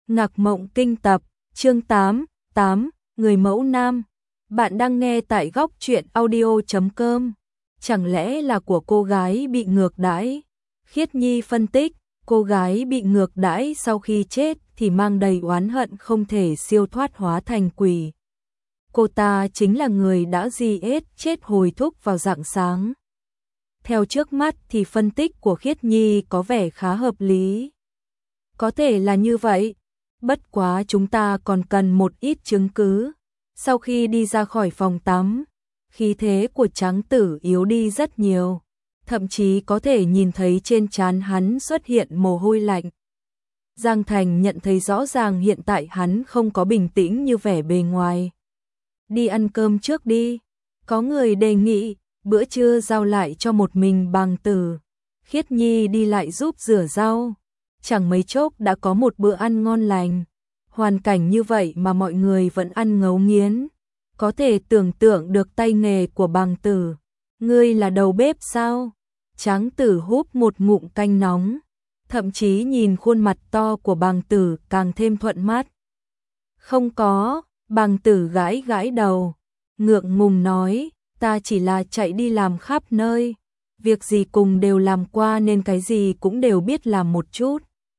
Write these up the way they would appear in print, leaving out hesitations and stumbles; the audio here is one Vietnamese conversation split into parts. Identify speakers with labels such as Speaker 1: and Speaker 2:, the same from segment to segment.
Speaker 1: Ngạc Mộng Kinh tập, chương 8, Người mẫu nam. Bạn đang nghe tại góc truyện audio.com. Chẳng lẽ là của cô gái bị ngược đãi? Khiết Nhi phân tích, cô gái bị ngược đãi sau khi chết thì mang đầy oán hận không thể siêu thoát hóa thành quỷ. Cô ta chính là người đã chết hồi thúc vào rạng sáng. Theo trước mắt thì phân tích của Khiết Nhi có vẻ khá hợp lý. Có thể là như vậy, bất quá chúng ta còn cần một ít chứng cứ. Sau khi đi ra khỏi phòng tắm, khí thế của Tráng Tử yếu đi rất nhiều, thậm chí có thể nhìn thấy trên trán hắn xuất hiện mồ hôi lạnh. Giang Thành nhận thấy rõ ràng hiện tại hắn không có bình tĩnh như vẻ bề ngoài. Đi ăn cơm trước đi, có người đề nghị, bữa trưa giao lại cho một mình Bàng Tử. Khiết Nhi đi lại giúp rửa rau. Chẳng mấy chốc đã có một bữa ăn ngon lành. Hoàn cảnh như vậy mà mọi người vẫn ăn ngấu nghiến. Có thể tưởng tượng được tay nghề của Bàng Tử. Ngươi là đầu bếp sao? Tráng Tử húp một ngụm canh nóng. Thậm chí nhìn khuôn mặt to của Bàng Tử càng thêm thuận mắt. Không có, Bàng Tử gãi gãi đầu. Ngượng ngùng nói, ta chỉ là chạy đi làm khắp nơi. Việc gì cùng đều làm qua nên cái gì cũng đều biết làm một chút.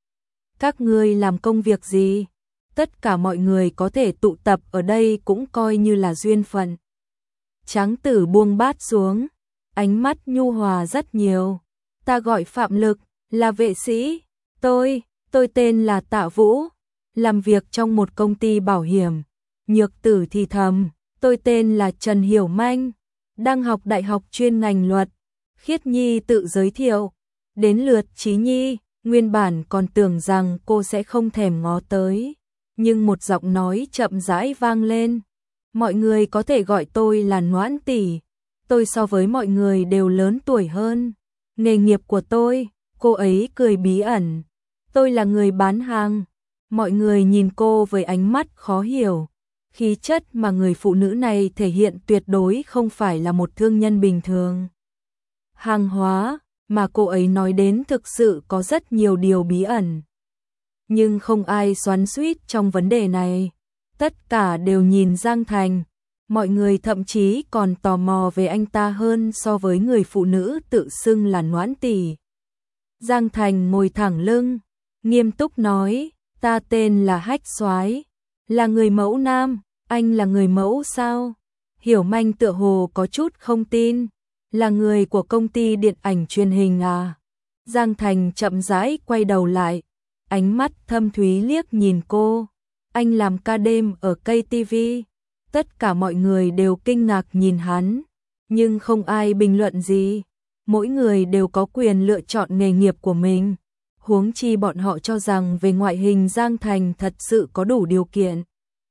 Speaker 1: Các ngươi làm công việc gì? Tất cả mọi người có thể tụ tập ở đây cũng coi như là duyên phận. Tráng Tử buông bát xuống, ánh mắt nhu hòa rất nhiều. Ta gọi Phạm Lực, là vệ sĩ. Tôi tên là Tạ Vũ, làm việc trong một công ty bảo hiểm. Nhược Tử thì thầm, tôi tên là Trần Hiểu Manh, đang học đại học chuyên ngành luật. Khiết Nhi tự giới thiệu, đến lượt Chí Nhi. Nguyên bản còn tưởng rằng cô sẽ không thèm ngó tới, nhưng một giọng nói chậm rãi vang lên. Mọi người có thể gọi tôi là Noãn tỷ. Tôi so với mọi người đều lớn tuổi hơn. Nghề nghiệp của tôi, cô ấy cười bí ẩn. Tôi là người bán hàng. Mọi người nhìn cô với ánh mắt khó hiểu. Khí chất mà người phụ nữ này thể hiện tuyệt đối không phải là một thương nhân bình thường. Hàng hóa mà cô ấy nói đến thực sự có rất nhiều điều bí ẩn. Nhưng không ai xoắn xuýt trong vấn đề này. Tất cả đều nhìn Giang Thành. Mọi người thậm chí còn tò mò về anh ta hơn so với người phụ nữ tự xưng là Noãn tỷ. Giang Thành ngồi thẳng lưng, nghiêm túc nói, ta tên là Hách Soái, là người mẫu nam. Anh là người mẫu sao? Hiểu Manh tựa hồ có chút không tin. Là người của công ty điện ảnh truyền hình à? Giang Thành chậm rãi quay đầu lại, ánh mắt thâm thúy liếc nhìn cô. Anh làm ca đêm ở KTV. Tất cả mọi người đều kinh ngạc nhìn hắn, nhưng không ai bình luận gì. Mỗi người đều có quyền lựa chọn nghề nghiệp của mình. Huống chi bọn họ cho rằng về ngoại hình Giang Thành thật sự có đủ điều kiện.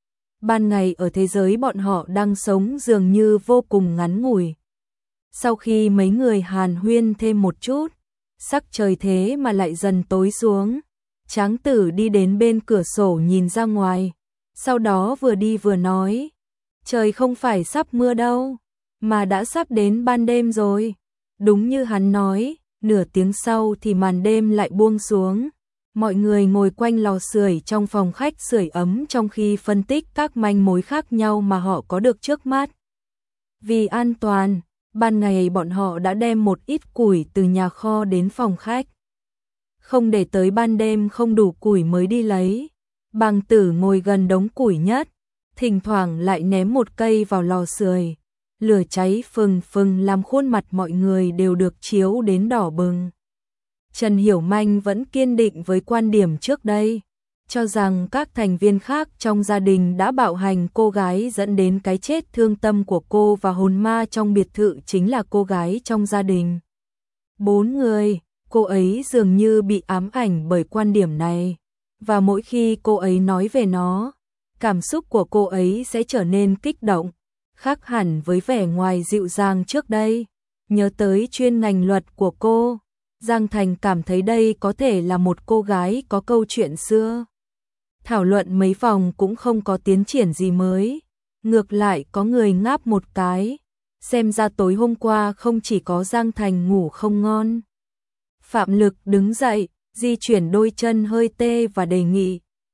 Speaker 1: Ban ngày ở thế giới bọn họ đang sống dường như vô cùng ngắn ngủi. Sau khi mấy người hàn huyên thêm một chút, sắc trời thế mà lại dần tối xuống. Tráng Tử đi đến bên cửa sổ nhìn ra ngoài, sau đó vừa đi vừa nói, trời không phải sắp mưa đâu, mà đã sắp đến ban đêm rồi. Đúng như hắn nói, nửa tiếng sau thì màn đêm lại buông xuống. Mọi người ngồi quanh lò sưởi trong phòng khách sưởi ấm trong khi phân tích các manh mối khác nhau mà họ có được trước mắt. Vì an toàn, ban ngày bọn họ đã đem một ít củi từ nhà kho đến phòng khách. Không để tới ban đêm không đủ củi mới đi lấy. Bàng Tử ngồi gần đống củi nhất, thỉnh thoảng lại ném một cây vào lò sưởi. Lửa cháy phừng phừng làm khuôn mặt mọi người đều được chiếu đến đỏ bừng. Trần Hiểu Manh vẫn kiên định với quan điểm trước đây, cho rằng các thành viên khác trong gia đình đã bạo hành cô gái dẫn đến cái chết thương tâm của cô, và hồn ma trong biệt thự chính là cô gái trong gia đình. 4 người, cô ấy dường như bị ám ảnh bởi quan điểm này, và mỗi khi cô ấy nói về nó, cảm xúc của cô ấy sẽ trở nên kích động, khác hẳn với vẻ ngoài dịu dàng trước đây. Nhớ tới chuyên ngành luật của cô, Giang Thành cảm thấy đây có thể là một cô gái có câu chuyện xưa. Thảo luận mấy vòng cũng không có tiến triển gì mới. Ngược lại có người ngáp một cái. Xem ra tối hôm qua không chỉ có Giang Thành ngủ không ngon. Phạm Lực đứng dậy, di chuyển đôi chân hơi tê và đề nghị.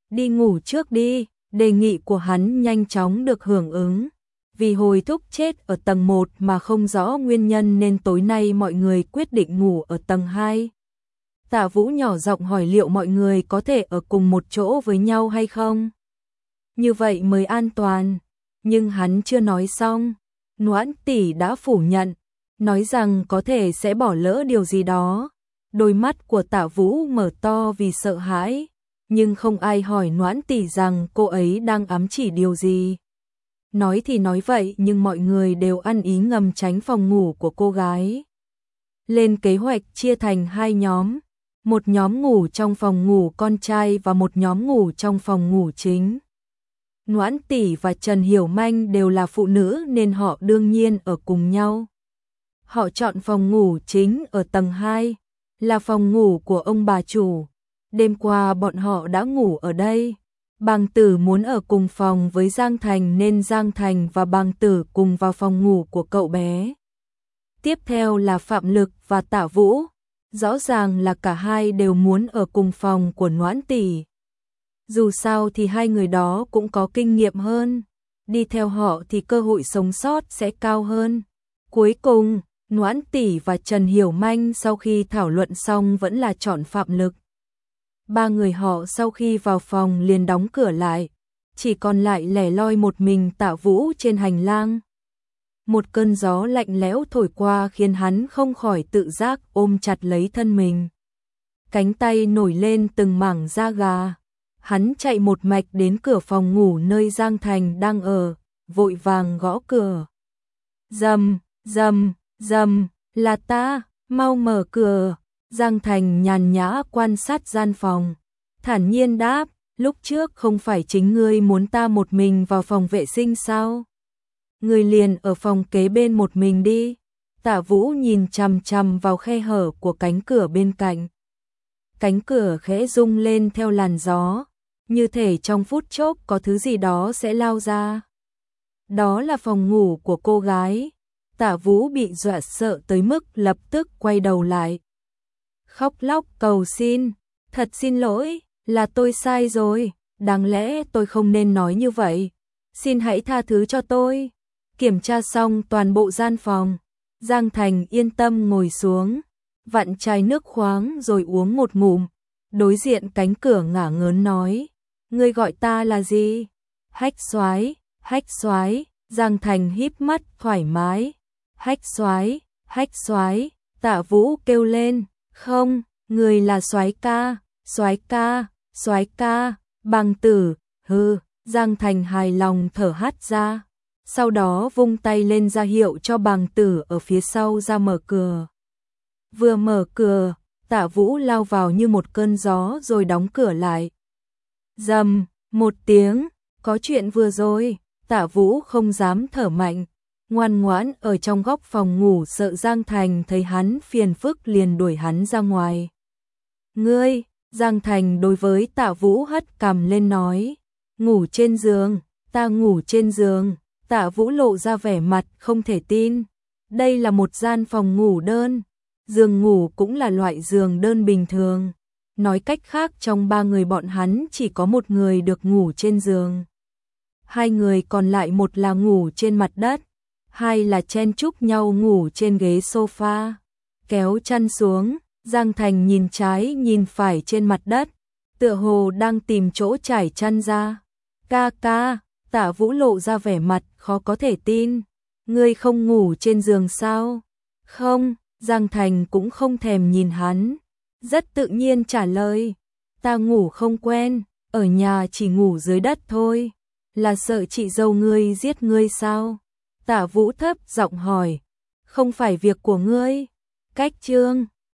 Speaker 1: đi ngủ trước đi, đề nghị của hắn nhanh chóng được hưởng ứng. Vì hồi thúc chết ở tầng 1 mà không rõ nguyên nhân nên tối nay mọi người quyết định ngủ ở tầng 2. Tạ Vũ nhỏ giọng hỏi liệu mọi người có thể ở cùng một chỗ với nhau hay không? Như vậy mới an toàn. Nhưng hắn chưa nói xong, Noãn tỷ đã phủ nhận, nói rằng có thể sẽ bỏ lỡ điều gì đó. Đôi mắt của Tạ Vũ mở to vì sợ hãi, nhưng không ai hỏi Noãn tỷ rằng cô ấy đang ám chỉ điều gì. Nói thì nói vậy nhưng mọi người đều ăn ý ngầm tránh phòng ngủ của cô gái. Lên kế hoạch chia thành 2 nhóm, một nhóm ngủ trong phòng ngủ con trai và một nhóm ngủ trong phòng ngủ chính. Noãn tỷ và Trần Hiểu Manh đều là phụ nữ nên họ đương nhiên ở cùng nhau. Họ chọn phòng ngủ chính ở tầng 2, là phòng ngủ của ông bà chủ. Đêm qua bọn họ đã ngủ ở đây. Bàng Tử muốn ở cùng phòng với Giang Thành nên Giang Thành và Bàng Tử cùng vào phòng ngủ của cậu bé. Tiếp theo là Phạm Lực và Tạ Vũ. Rõ ràng là cả hai đều muốn ở cùng phòng của Noãn tỷ. Dù sao thì hai người đó cũng có kinh nghiệm hơn. Đi theo họ thì cơ hội sống sót sẽ cao hơn. Cuối cùng, Noãn tỷ và Trần Hiểu Manh sau khi thảo luận xong vẫn là chọn Phạm Lực. 3 người họ sau khi vào phòng liền đóng cửa lại, chỉ còn lại lẻ loi một mình Tạ Vũ trên hành lang. Một cơn gió lạnh lẽo thổi qua khiến hắn không khỏi tự giác ôm chặt lấy thân mình. Cánh tay nổi lên từng mảng da gà. Hắn chạy một mạch đến cửa phòng ngủ nơi Giang Thành đang ở, vội vàng gõ cửa. Rầm, rầm, rầm, là ta, mau mở cửa. Giang Thành nhàn nhã quan sát gian phòng, thản nhiên đáp, lúc trước không phải chính ngươi muốn ta một mình vào phòng vệ sinh sao? Ngươi liền ở phòng kế bên một mình đi. Tạ Vũ nhìn chằm chằm vào khe hở của cánh cửa bên cạnh. Cánh cửa khẽ rung lên theo làn gió, như thể trong phút chốc có thứ gì đó sẽ lao ra. Đó là phòng ngủ của cô gái. Tạ Vũ bị dọa sợ tới mức lập tức quay đầu lại. Khóc lóc cầu xin, thật xin lỗi, là tôi sai rồi, đáng lẽ tôi không nên nói như vậy, xin hãy tha thứ cho tôi. Kiểm tra xong toàn bộ gian phòng, Giang Thành yên tâm ngồi xuống, vặn chai nước khoáng rồi uống một ngụm, đối diện cánh cửa ngả ngớn nói, ngươi gọi ta là gì? Hách soái, Hách soái. Giang Thành híp mắt thoải mái, Hách soái, Hách soái. Tạ Vũ kêu lên, không, người là soái ca, soái ca, soái ca. Bàng Tử, hừ. Giang Thành hài lòng thở hắt ra, sau đó vung tay lên ra hiệu cho Bàng Tử ở phía sau ra mở cửa. Vừa mở cửa, Tạ Vũ lao vào như một cơn gió rồi đóng cửa lại. Rầm, một tiếng, có chuyện vừa rồi. Tạ Vũ không dám thở mạnh, ngoan ngoãn ở trong góc phòng ngủ, sợ Giang Thành thấy hắn phiền phức liền đuổi hắn ra ngoài. Ngươi, Giang Thành đối với Tạ Vũ hất cằm lên nói, ngủ trên giường, ta ngủ trên giường. Tạ Vũ lộ ra vẻ mặt không thể tin, đây là một gian phòng ngủ đơn, giường ngủ cũng là loại giường đơn bình thường. Nói cách khác trong 3 người bọn hắn chỉ có một người được ngủ trên giường. 2 người còn lại, một là ngủ trên mặt đất, 2 là chen chúc nhau ngủ trên ghế sofa. Kéo chăn xuống, Giang Thành nhìn trái nhìn phải trên mặt đất, tựa hồ đang tìm chỗ trải chăn ra. Ca ca, Tạ Vũ lộ ra vẻ mặt khó có thể tin, ngươi không ngủ trên giường sao? Không, Giang Thành cũng không thèm nhìn hắn, rất tự nhiên trả lời, ta ngủ không quen, ở nhà chỉ ngủ dưới đất thôi. Là sợ chị dâu ngươi giết ngươi sao? Tạ Vũ thấp giọng hỏi, không phải việc của ngươi. Cách chương